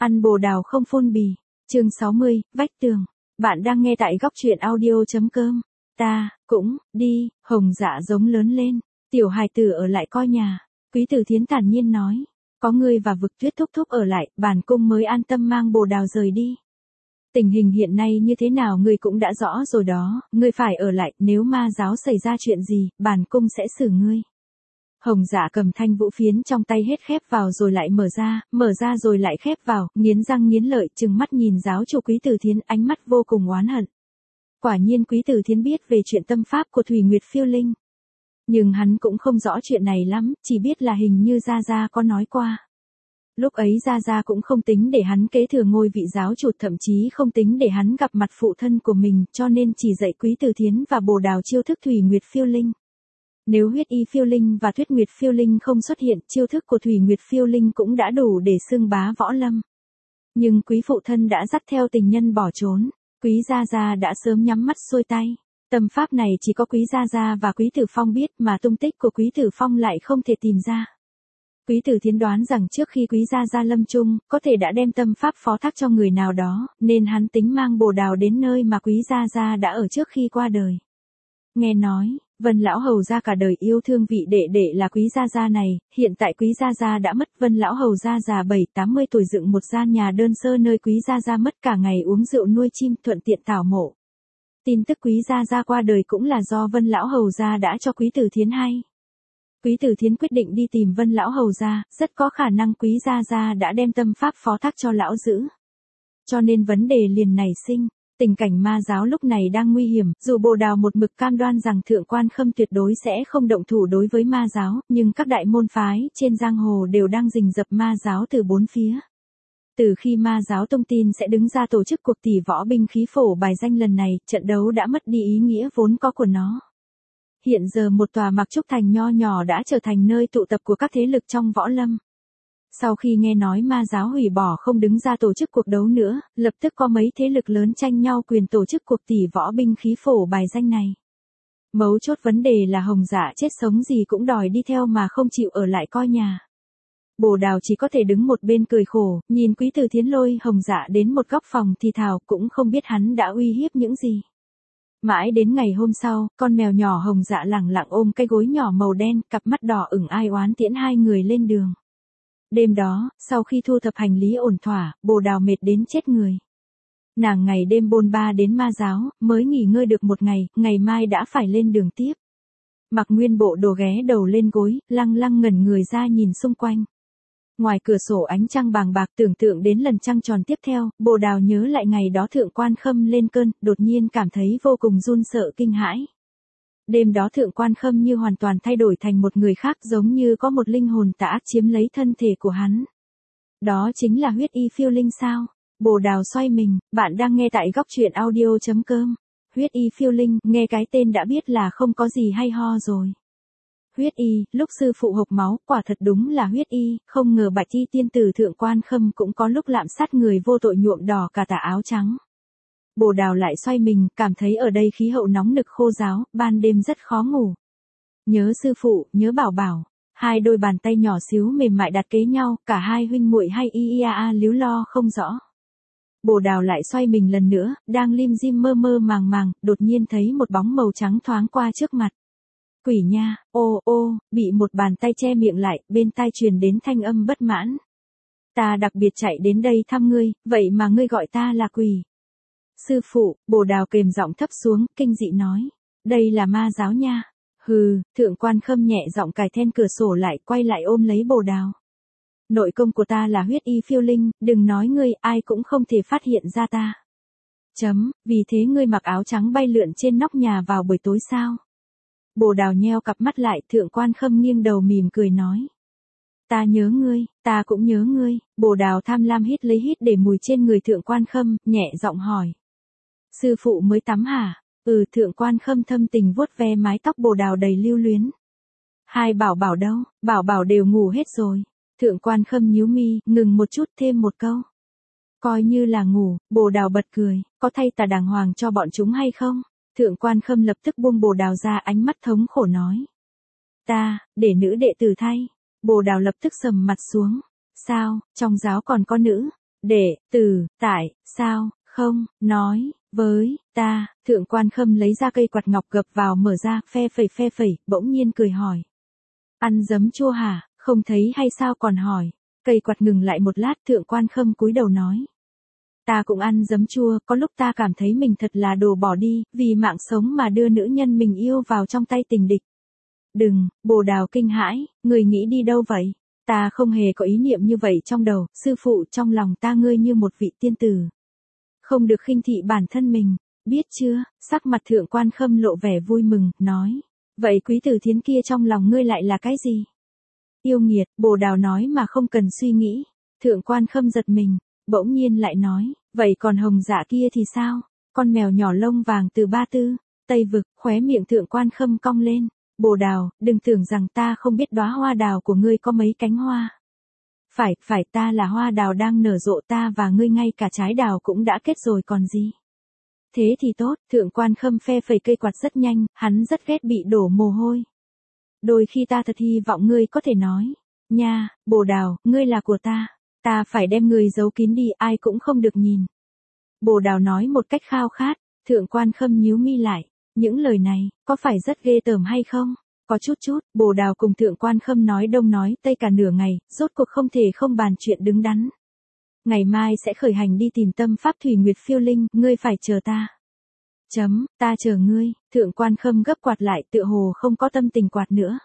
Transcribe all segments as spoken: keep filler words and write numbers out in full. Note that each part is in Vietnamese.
Ăn bồ đào không phun bì. Chương sáu mươi, vách tường. Bạn đang nghe tại góc truyện audio.com. Ta, cũng, đi, Hồng Dạ giống lớn lên. Tiểu hài tử ở lại coi nhà. Quý Tử Thiến thản nhiên nói. Có ngươi và Vực Tuyết thúc thúc ở lại, bản cung mới an tâm mang bồ đào rời đi. Tình hình hiện nay như thế nào ngươi cũng đã rõ rồi đó, ngươi phải ở lại, nếu ma giáo xảy ra chuyện gì, bản cung sẽ xử ngươi. Hồng Dạ cầm thanh vũ phiến trong tay hết khép vào rồi lại mở ra, mở ra rồi lại khép vào, nghiến răng nghiến lợi, trừng mắt nhìn giáo chủ Quý Tử Thiến, ánh mắt vô cùng oán hận. Quả nhiên Quý Tử Thiến biết về chuyện tâm pháp của Thủy Nguyệt Phiêu Linh. Nhưng hắn cũng không rõ chuyện này lắm, chỉ biết là hình như Gia Gia có nói qua. Lúc ấy Gia Gia cũng không tính để hắn kế thừa ngôi vị giáo chủ, thậm chí không tính để hắn gặp mặt phụ thân của mình, cho nên chỉ dạy Quý Tử Thiến và bồ đào chiêu thức Thủy Nguyệt Phiêu Linh. Nếu huyết y phiêu linh và tuyết nguyệt phiêu linh không xuất hiện, chiêu thức của Thủy Nguyệt Phiêu Linh cũng đã đủ để xưng bá võ lâm. Nhưng quý phụ thân đã dắt theo tình nhân bỏ trốn, Quý Gia Gia đã sớm nhắm mắt xuôi tay. Tâm pháp này chỉ có Quý Gia Gia và Quý Tử Phong biết, mà tung tích của Quý Tử Phong lại không thể tìm ra. Quý Tử Thiến đoán rằng trước khi Quý Gia Gia lâm chung, có thể đã đem tâm pháp phó thác cho người nào đó, nên hắn tính mang bồ đào đến nơi mà Quý Gia Gia đã ở trước khi qua đời. Nghe nói, Vân lão hầu gia cả đời yêu thương vị đệ đệ là Quý Gia Gia này, hiện tại Quý Gia Gia đã mất, Vân lão hầu gia già bảy tám mươi tuổi dựng một gian nhà đơn sơ nơi Quý Gia Gia mất, cả ngày uống rượu nuôi chim, thuận tiện tảo mộ. Tin tức Quý Gia Gia qua đời cũng là do Vân lão hầu gia đã cho Quý Tử Thiến hay. Quý Tử Thiến quyết định đi tìm Vân lão hầu gia, rất có khả năng Quý Gia Gia đã đem tâm pháp phó thác cho lão giữ. Cho nên vấn đề liền nảy sinh. Tình cảnh ma giáo lúc này đang nguy hiểm, dù bồ đào một mực cam đoan rằng Thượng Quan Khâm tuyệt đối sẽ không động thủ đối với ma giáo, nhưng các đại môn phái trên giang hồ đều đang rình rập ma giáo từ bốn phía. Từ khi ma giáo tung tin sẽ đứng ra tổ chức cuộc tỷ võ binh khí phổ bài danh lần này, trận đấu đã mất đi ý nghĩa vốn có của nó. Hiện giờ một tòa Mặc Trúc Thành nho nhỏ đã trở thành nơi tụ tập của các thế lực trong võ lâm. Sau khi nghe nói ma giáo hủy bỏ không đứng ra tổ chức cuộc đấu nữa, lập tức có mấy thế lực lớn tranh nhau quyền tổ chức cuộc tỷ võ binh khí phổ bài danh này. Mấu chốt vấn đề là Hồng Dạ chết sống gì cũng đòi đi theo mà không chịu ở lại coi nhà. Bồ đào chỉ có thể đứng một bên cười khổ, nhìn Quý Tử Thiến lôi Hồng Dạ đến một góc phòng thì thào, cũng không biết hắn đã uy hiếp những gì. Mãi đến ngày hôm sau, con mèo nhỏ Hồng Dạ lẳng lặng ôm cái gối nhỏ màu đen, cặp mắt đỏ ửng ai oán tiễn hai người lên đường. Đêm đó, sau khi thu thập hành lý ổn thỏa, bồ đào mệt đến chết người. Nàng ngày đêm bôn ba đến ma giáo, mới nghỉ ngơi được một ngày, ngày mai đã phải lên đường tiếp. Mặc nguyên bộ đồ ghé đầu lên gối, lăng lăng ngẩn người ra nhìn xung quanh. Ngoài cửa sổ ánh trăng bàng bạc, tưởng tượng đến lần trăng tròn tiếp theo, bồ đào nhớ lại ngày đó Thượng Quan Khâm lên cơn, đột nhiên cảm thấy vô cùng run sợ kinh hãi. Đêm đó Thượng Quan Khâm như hoàn toàn thay đổi thành một người khác, giống như có một linh hồn tà ác chiếm lấy thân thể của hắn. Đó chính là huyết y phiêu linh sao? Bồ đào xoay mình, bạn đang nghe tại góc truyện audio.com. Huyết y phiêu linh, nghe cái tên đã biết là không có gì hay ho rồi. Huyết y, lúc sư phụ hộc máu, quả thật đúng là huyết y, không ngờ bạch y tiên tử Thượng Quan Khâm cũng có lúc lạm sát người vô tội nhuộm đỏ cả tà áo trắng. Bồ đào lại xoay mình, cảm thấy ở đây khí hậu nóng nực khô ráo, ban đêm rất khó ngủ. Nhớ sư phụ, nhớ bảo bảo. Hai đôi bàn tay nhỏ xíu mềm mại đặt kế nhau, cả hai huynh muội hay y y a a líu lo không rõ. Bồ đào lại xoay mình lần nữa, đang lim dim mơ mơ màng màng, đột nhiên thấy một bóng màu trắng thoáng qua trước mặt. Quỷ nha, ô ô, bị một bàn tay che miệng lại, bên tai truyền đến thanh âm bất mãn. Ta đặc biệt chạy đến đây thăm ngươi, vậy mà ngươi gọi ta là quỷ. Sư phụ, bồ đào kềm giọng thấp xuống, kinh dị nói. Đây là ma giáo nha. Hừ, Thượng Quan Khâm nhẹ giọng cài then cửa sổ lại, quay lại ôm lấy bồ đào. Nội công của ta là huyết y phiêu linh, đừng nói ngươi, ai cũng không thể phát hiện ra ta. Chấm, vì thế ngươi mặc áo trắng bay lượn trên nóc nhà vào buổi tối sao? Bồ đào nheo cặp mắt lại, Thượng Quan Khâm nghiêng đầu mỉm cười nói. Ta nhớ ngươi, ta cũng nhớ ngươi. Bồ đào tham lam hít lấy hít để mùi trên người Thượng Quan Khâm, nhẹ giọng hỏi. Sư phụ mới tắm hả? Ừ, Thượng Quan Khâm thâm tình vuốt ve mái tóc bồ đào đầy lưu luyến. Hai bảo bảo đâu? Bảo bảo đều ngủ hết rồi. Thượng Quan Khâm nhíu mi, ngừng một chút, thêm một câu. Coi như là ngủ. Bồ đào bật cười, có thay tà đàng hoàng cho bọn chúng hay không? Thượng Quan Khâm lập tức buông bồ đào ra, ánh mắt thống khổ nói. Ta, để nữ đệ tử thay. Bồ đào lập tức sầm mặt xuống. Sao, trong giáo còn có nữ? Đệ tử, tại sao không nói với ta? Thượng Quan Khâm lấy ra cây quạt ngọc gập vào mở ra, phe phẩy phe phẩy, bỗng nhiên cười hỏi. Ăn giấm chua hả, không thấy hay sao còn hỏi. Cây quạt ngừng lại một lát, Thượng Quan Khâm cúi đầu nói. Ta cũng ăn giấm chua, có lúc ta cảm thấy mình thật là đồ bỏ đi, vì mạng sống mà đưa nữ nhân mình yêu vào trong tay tình địch. Đừng, Bồ Đào kinh hãi, người nghĩ đi đâu vậy? Ta không hề có ý niệm như vậy trong đầu, sư phụ, trong lòng ta ngươi như một vị tiên tử. Không được khinh thị bản thân mình, biết chưa? Sắc mặt Thượng Quan Khâm lộ vẻ vui mừng, nói. Vậy Quý Tử Thiến kia trong lòng ngươi lại là cái gì? Yêu nghiệt, Bồ Đào nói mà không cần suy nghĩ. Thượng Quan Khâm giật mình, bỗng nhiên lại nói, vậy còn Hồng Dạ kia thì sao? Con mèo nhỏ lông vàng từ Ba Tư, Tây Vực, khóe miệng Thượng Quan Khâm cong lên. Bồ Đào, đừng tưởng rằng ta không biết đóa hoa đào của ngươi có mấy cánh hoa. Phải, phải, ta là hoa đào đang nở rộ, ta và ngươi ngay cả trái đào cũng đã kết rồi còn gì. Thế thì tốt, Thượng Quan Khâm phe phẩy cây quạt rất nhanh, hắn rất ghét bị đổ mồ hôi. Đôi khi ta thật hy vọng ngươi có thể nói, nha, Bồ Đào, ngươi là của ta, ta phải đem ngươi giấu kín đi, ai cũng không được nhìn. Bồ Đào nói một cách khao khát, Thượng Quan Khâm nhíu mi lại, những lời này, có phải rất ghê tởm hay không? Có chút chút, Bồ Đào cùng Thượng Quan Khâm nói đông nói tây cả nửa ngày, rốt cuộc không thể không bàn chuyện đứng đắn. Ngày mai sẽ khởi hành đi tìm tâm pháp Thủy Nguyệt Phiêu Linh, ngươi phải chờ ta. Chấm, ta chờ ngươi, Thượng Quan Khâm gấp quạt lại, tựa hồ không có tâm tình quạt nữa.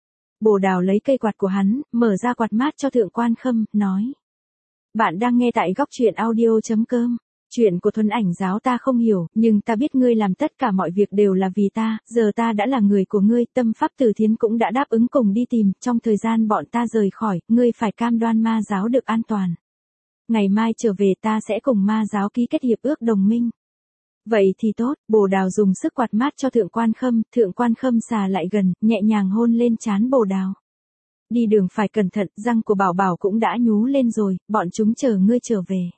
Bồ Đào lấy cây quạt của hắn, mở ra quạt mát cho Thượng Quan Khâm, nói. Bạn đang nghe tại góc truyện audio chấm com. Chuyện của Thuần Ảnh Giáo ta không hiểu, nhưng ta biết ngươi làm tất cả mọi việc đều là vì ta, giờ ta đã là người của ngươi, tâm pháp Tử Thiến cũng đã đáp ứng cùng đi tìm, trong thời gian bọn ta rời khỏi, ngươi phải cam đoan ma giáo được an toàn. Ngày mai trở về ta sẽ cùng ma giáo ký kết hiệp ước đồng minh. Vậy thì tốt, Bồ Đào dùng sức quạt mát cho Thượng Quan Khâm, Thượng Quan Khâm xà lại gần, nhẹ nhàng hôn lên trán Bồ Đào. Đi đường phải cẩn thận, răng của Bảo Bảo cũng đã nhú lên rồi, bọn chúng chờ ngươi trở về.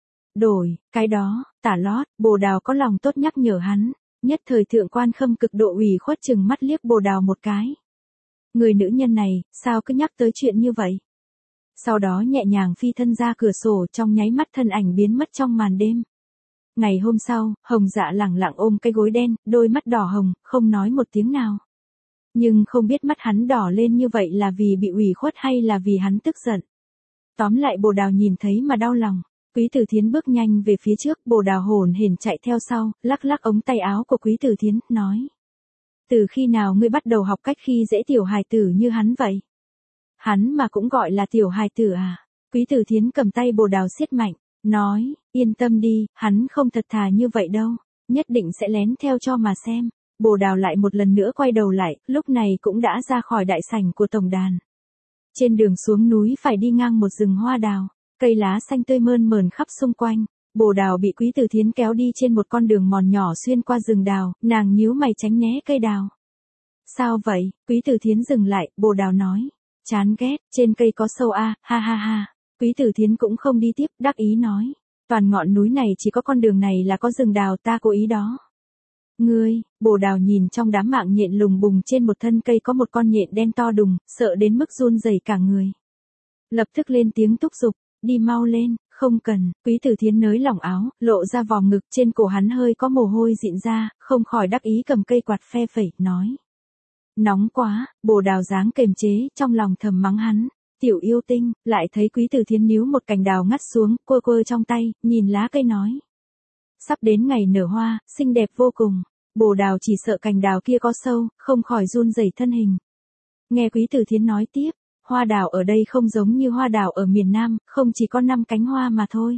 Đổi, cái đó, Tả Lót, Bồ Đào có lòng tốt nhắc nhở hắn, nhất thời Thượng Quan Khâm cực độ ủy khuất chừng mắt liếc Bồ Đào một cái. Người nữ nhân này, sao cứ nhắc tới chuyện như vậy? Sau đó nhẹ nhàng phi thân ra cửa sổ, trong nháy mắt thân ảnh biến mất trong màn đêm. Ngày hôm sau, Hồng Dạ lẳng lặng ôm cái gối đen, đôi mắt đỏ hồng, không nói một tiếng nào. Nhưng không biết mắt hắn đỏ lên như vậy là vì bị ủy khuất hay là vì hắn tức giận. Tóm lại Bồ Đào nhìn thấy mà đau lòng. Quý Tử Thiến bước nhanh về phía trước, Bồ Đào hồn hển chạy theo sau, lắc lắc ống tay áo của Quý Tử Thiến, nói. Từ khi nào ngươi bắt đầu học cách khi dễ tiểu hài tử như hắn vậy? Hắn mà cũng gọi là tiểu hài tử à? Quý Tử Thiến cầm tay Bồ Đào siết mạnh, nói, yên tâm đi, hắn không thật thà như vậy đâu, nhất định sẽ lén theo cho mà xem. Bồ Đào lại một lần nữa quay đầu lại, lúc này cũng đã ra khỏi đại sảnh của tổng đàn. Trên đường xuống núi phải đi ngang một rừng hoa đào. Cây lá xanh tươi mơn mởn khắp xung quanh, Bồ Đào bị Quý Tử Thiến kéo đi trên một con đường mòn nhỏ xuyên qua rừng đào, nàng nhíu mày tránh né cây đào. Sao vậy? Quý Tử Thiến dừng lại, Bồ Đào nói. Chán ghét, trên cây có sâu a, ha ha ha. Quý Tử Thiến cũng không đi tiếp, đắc ý nói. Toàn ngọn núi này chỉ có con đường này là có rừng đào, ta cố ý đó. Ngươi, Bồ Đào nhìn trong đám mạng nhện lùng bùng trên một thân cây có một con nhện đen to đùng, sợ đến mức run rẩy cả người. Lập tức lên tiếng thúc giục. Đi mau lên, không cần, Quý Tử Thiến nới lỏng áo, lộ ra vòng ngực, trên cổ hắn hơi có mồ hôi dịn ra, không khỏi đắc ý cầm cây quạt phe phẩy, nói. Nóng quá, Bồ Đào dáng kềm chế, trong lòng thầm mắng hắn, tiểu yêu tinh, lại thấy Quý Tử Thiến níu một cành đào ngắt xuống, quơ quơ trong tay, nhìn lá cây nói. Sắp đến ngày nở hoa, xinh đẹp vô cùng, Bồ Đào chỉ sợ cành đào kia có sâu, không khỏi run rẩy thân hình. Nghe Quý Tử Thiến nói tiếp. Hoa đào ở đây không giống như hoa đào ở miền Nam, không chỉ có năm cánh hoa mà thôi.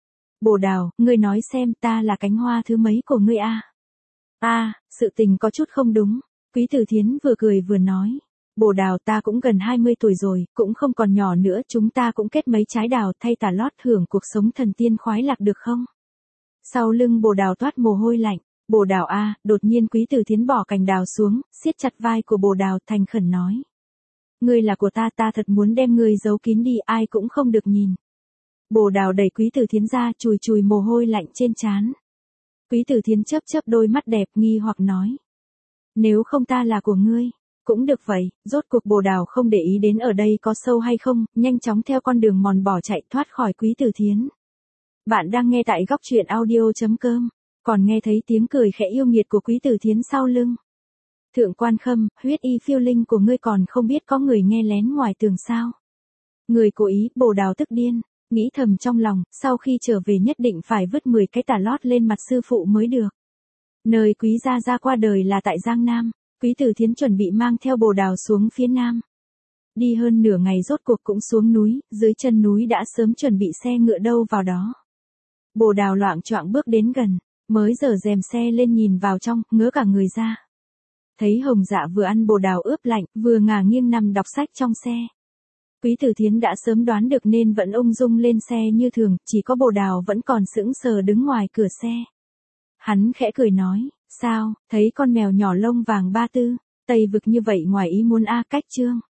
Bồ Đào, ngươi nói xem ta là cánh hoa thứ mấy của ngươi a? À? A, à, sự tình có chút không đúng. Quý Tử Thiến vừa cười vừa nói. Bồ Đào, ta cũng gần hai mươi tuổi rồi, cũng không còn nhỏ nữa, chúng ta cũng kết mấy trái đào thay Tả Lót hưởng cuộc sống thần tiên khoái lạc được không? Sau lưng Bồ Đào toát mồ hôi lạnh. Bồ Đào a, à, đột nhiên Quý Tử Thiến bỏ cành đào xuống, siết chặt vai của Bồ Đào, thành khẩn nói. Ngươi là của ta, ta thật muốn đem ngươi giấu kín đi, ai cũng không được nhìn. Bồ Đào đẩy Quý Tử Thiến ra, chùi chùi mồ hôi lạnh trên trán. Quý Tử Thiến chớp chớp đôi mắt đẹp, nghi hoặc nói. Nếu không ta là của ngươi, cũng được vậy, rốt cuộc Bồ Đào không để ý đến ở đây có sâu hay không, nhanh chóng theo con đường mòn bỏ chạy thoát khỏi Quý Tử Thiến. Bạn đang nghe tại góc chuyện audio.com, còn nghe thấy tiếng cười khẽ yêu nghiệt của Quý Tử Thiến sau lưng. Thượng quan Khâm, huyết y phiêu linh của ngươi còn không biết có người nghe lén ngoài tường sao. Người cố ý, Bồ Đào tức điên, nghĩ thầm trong lòng, sau khi trở về nhất định phải vứt mười cái tà lót lên mặt sư phụ mới được. Nơi Quý gia gia qua đời là tại Giang Nam, Quý Tử Thiến chuẩn bị mang theo Bồ Đào xuống phía Nam. Đi hơn nửa ngày rốt cuộc cũng xuống núi, dưới chân núi đã sớm chuẩn bị xe ngựa đâu vào đó. Bồ Đào loạng choạng bước đến gần, mới giở rèm xe lên nhìn vào trong, ngớ cả người ra. Thấy Hồng Dạ vừa ăn bồ đào ướp lạnh, vừa ngả nghiêng nằm đọc sách trong xe. Quý Tử Thiến đã sớm đoán được nên vẫn ung dung lên xe như thường, chỉ có Bồ Đào vẫn còn sững sờ đứng ngoài cửa xe. Hắn khẽ cười nói, sao, thấy con mèo nhỏ lông vàng ba tư, Tây vực như vậy ngoài ý muốn a cách trương.